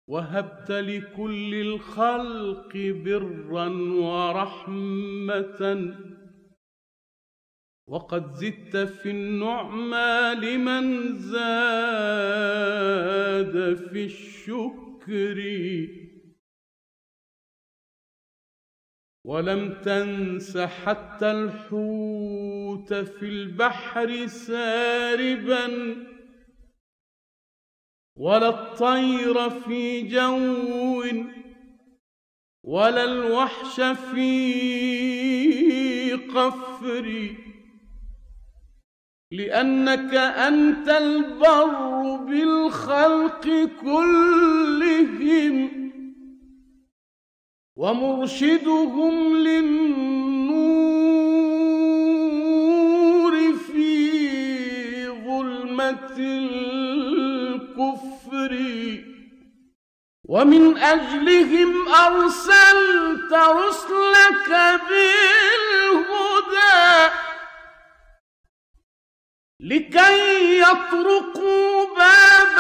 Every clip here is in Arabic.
وهبت لكل الخلق برا ورحمة، وقد زدت في النعمى لمن زاد في الشكر، ولم تنس حتى الحوت في البحر ساربا، ولا الطير في جو، ولا الوحش في قفر، لأنك أنت البر بالخلق كلهم، ومرشدهم للنور في ظلمة الكفر، ومن أجلهم أرسلت رسلك بالهدى، لكي يطرقوا باب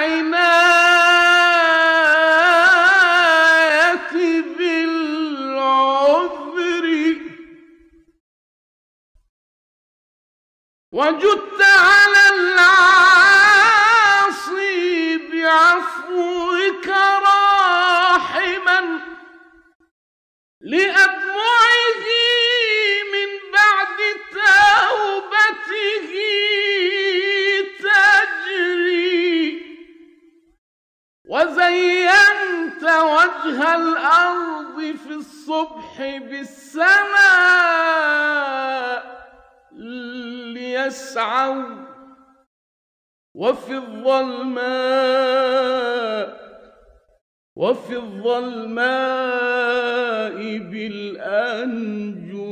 العناية بالعذر، وجدت على العاصي بعفوك راحما، لأدمعه من بعد توبته تجري، وزينت وجه الأرض في الصبح بالسماء ليسعوا، وفي الظلماء بالأنجم.